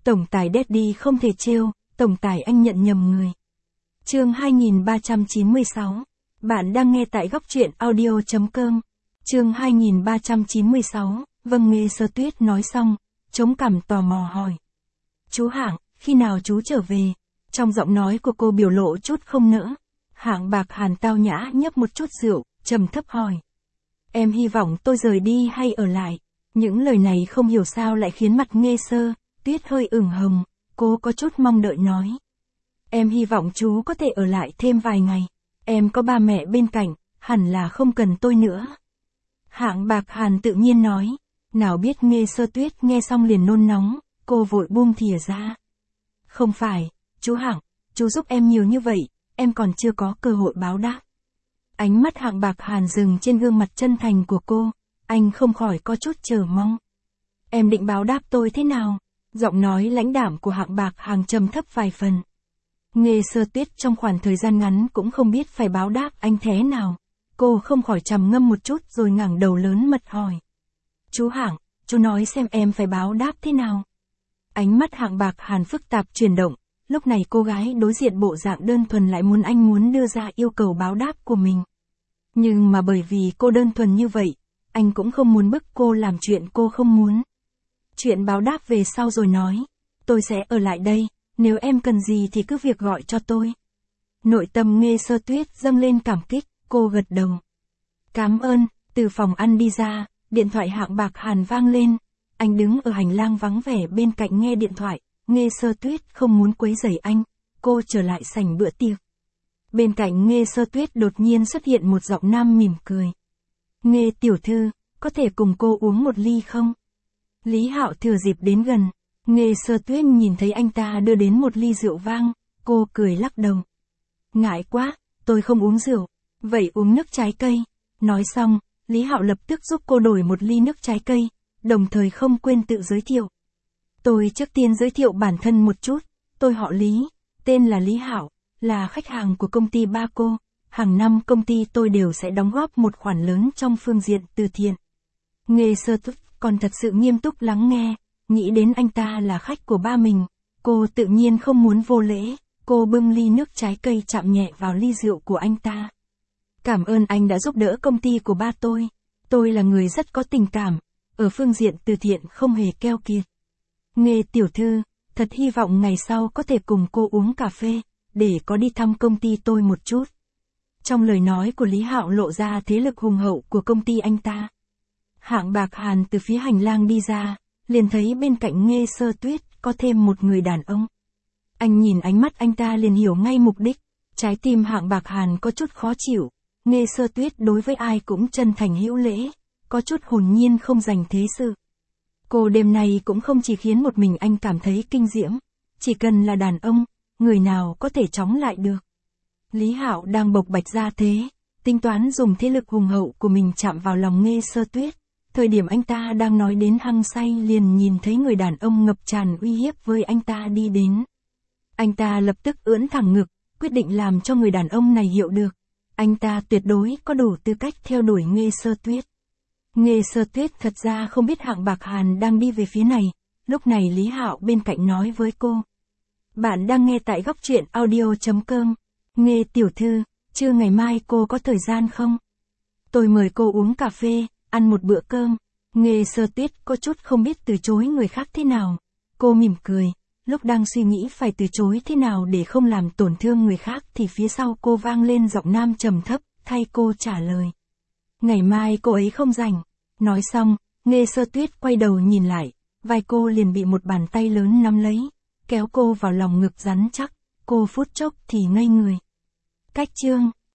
Tổng tài Daddy không thể trêu, tổng tài anh nhận nhầm người. Chương 2396. Bạn đang nghe tại góc truyện audio.com. Chương 2396. Vâng, Nghe Sơ Tuyết nói xong, chống cằm tò mò hỏi. Chú Hạng, khi nào chú trở về? Trong giọng nói của cô biểu lộ chút không nỡ. Hạng Bạc Hàn tao nhã nhấp một chút rượu, trầm thấp hỏi. Em hy vọng tôi rời đi hay ở lại? Những lời này không hiểu sao lại khiến mặt Nghe Sơ Tuyết hơi ửng hồng, cô có chút mong đợi nói. Em hy vọng chú có thể ở lại thêm vài ngày. Em có ba mẹ bên cạnh, hẳn là không cần tôi nữa. Hạng Bạc Hàn tự nhiên nói. Nào biết Nghe Sơ Tuyết nghe xong liền nôn nóng, cô vội buông thìa ra. Không phải, chú Hạng, chú giúp em nhiều như vậy, em còn chưa có cơ hội báo đáp. Ánh mắt Hạng Bạc Hàn dừng trên gương mặt chân thành của cô, anh không khỏi có chút chờ mong. Em định báo đáp tôi thế nào? Giọng nói lãnh đạm của Hạng Bạc Hàn trầm thấp vài phần. Nghe Sơ Tuyết trong khoảng thời gian ngắn cũng không biết phải báo đáp anh thế nào. Cô không khỏi trầm ngâm một chút rồi ngẩng đầu lớn mật hỏi. Chú Hạng, chú nói xem em phải báo đáp thế nào? Ánh mắt Hạng Bạc Hàn phức tạp chuyển động, lúc này cô gái đối diện bộ dạng đơn thuần lại muốn anh muốn đưa ra yêu cầu báo đáp của mình. Nhưng mà bởi vì cô đơn thuần như vậy, anh cũng không muốn bức cô làm chuyện cô không muốn. Chuyện báo đáp về sau rồi nói, tôi sẽ ở lại đây, nếu em cần gì thì cứ việc gọi cho tôi. Nội tâm Nghe Sơ Tuyết dâng lên cảm kích, cô gật đầu. Cảm ơn, từ phòng ăn đi ra, điện thoại Hạng Bạc Hàn vang lên, anh đứng ở hành lang vắng vẻ bên cạnh nghe điện thoại, Nghe Sơ Tuyết không muốn quấy rầy anh, cô trở lại sảnh bữa tiệc. Bên cạnh Nghe Sơ Tuyết đột nhiên xuất hiện một giọng nam mỉm cười. Nghe tiểu thư, có thể cùng cô uống một ly không? Lý Hạo thừa dịp đến gần, Nghe Sơ Tuyết nhìn thấy anh ta đưa đến một ly rượu vang, cô cười lắc đầu. Ngại quá, tôi không uống rượu, vậy uống nước trái cây. Nói xong, Lý Hạo lập tức giúp cô đổi một ly nước trái cây, đồng thời không quên tự giới thiệu. Tôi trước tiên giới thiệu bản thân một chút, tôi họ Lý, tên là Lý Hạo, là khách hàng của công ty Baco. Hàng năm công ty tôi đều sẽ đóng góp một khoản lớn trong phương diện từ thiện. Nghe Sơ Tuyết còn thật sự nghiêm túc lắng nghe, nghĩ đến anh ta là khách của ba mình, cô tự nhiên không muốn vô lễ, cô bưng ly nước trái cây chạm nhẹ vào ly rượu của anh ta. Cảm ơn anh đã giúp đỡ công ty của ba tôi là người rất có tình cảm, ở phương diện từ thiện không hề keo kiệt. Nghe tiểu thư, thật hy vọng ngày sau có thể cùng cô uống cà phê, để có đi thăm công ty tôi một chút. Trong lời nói của Lý Hạo lộ ra thế lực hùng hậu của công ty anh ta. Hạng Bạc Hàn từ phía hành lang đi ra, liền thấy bên cạnh Nghe Sơ Tuyết có thêm một người đàn ông. Anh nhìn ánh mắt anh ta liền hiểu ngay mục đích, trái tim Hạng Bạc Hàn có chút khó chịu. Nghe Sơ Tuyết đối với ai cũng chân thành hữu lễ, có chút hồn nhiên không dành thế sự. Cô đêm nay cũng không chỉ khiến một mình anh cảm thấy kinh diễm, chỉ cần là đàn ông, người nào có thể chống lại được. Lý Hạo đang bộc bạch ra thế, tính toán dùng thế lực hùng hậu của mình chạm vào lòng Nghe Sơ Tuyết. Thời điểm anh ta đang nói đến hăng say liền nhìn thấy người đàn ông ngập tràn uy hiếp với anh ta đi đến. Anh ta lập tức ưỡn thẳng ngực, quyết định làm cho người đàn ông này hiểu được. Anh ta tuyệt đối có đủ tư cách theo đuổi Nghe Sơ Tuyết. Nghe Sơ Tuyết thật ra không biết Hạng Bạc Hàn đang đi về phía này, lúc này Lý Hạo bên cạnh nói với cô. Bạn đang nghe tại góc truyện audio.com. Nghe tiểu thư, trưa ngày mai cô có thời gian không? Tôi mời cô uống cà phê, ăn một bữa cơm. Nghe Sơ Tuyết có chút không biết từ chối người khác thế nào. Cô mỉm cười, lúc đang suy nghĩ phải từ chối thế nào để không làm tổn thương người khác thì phía sau cô vang lên giọng nam trầm thấp, thay cô trả lời. Ngày mai cô ấy không rảnh. Nói xong, Nghe Sơ Tuyết quay đầu nhìn lại, vai cô liền bị một bàn tay lớn nắm lấy, kéo cô vào lòng ngực rắn chắc, cô phút chốc thì ngây người. Cách chương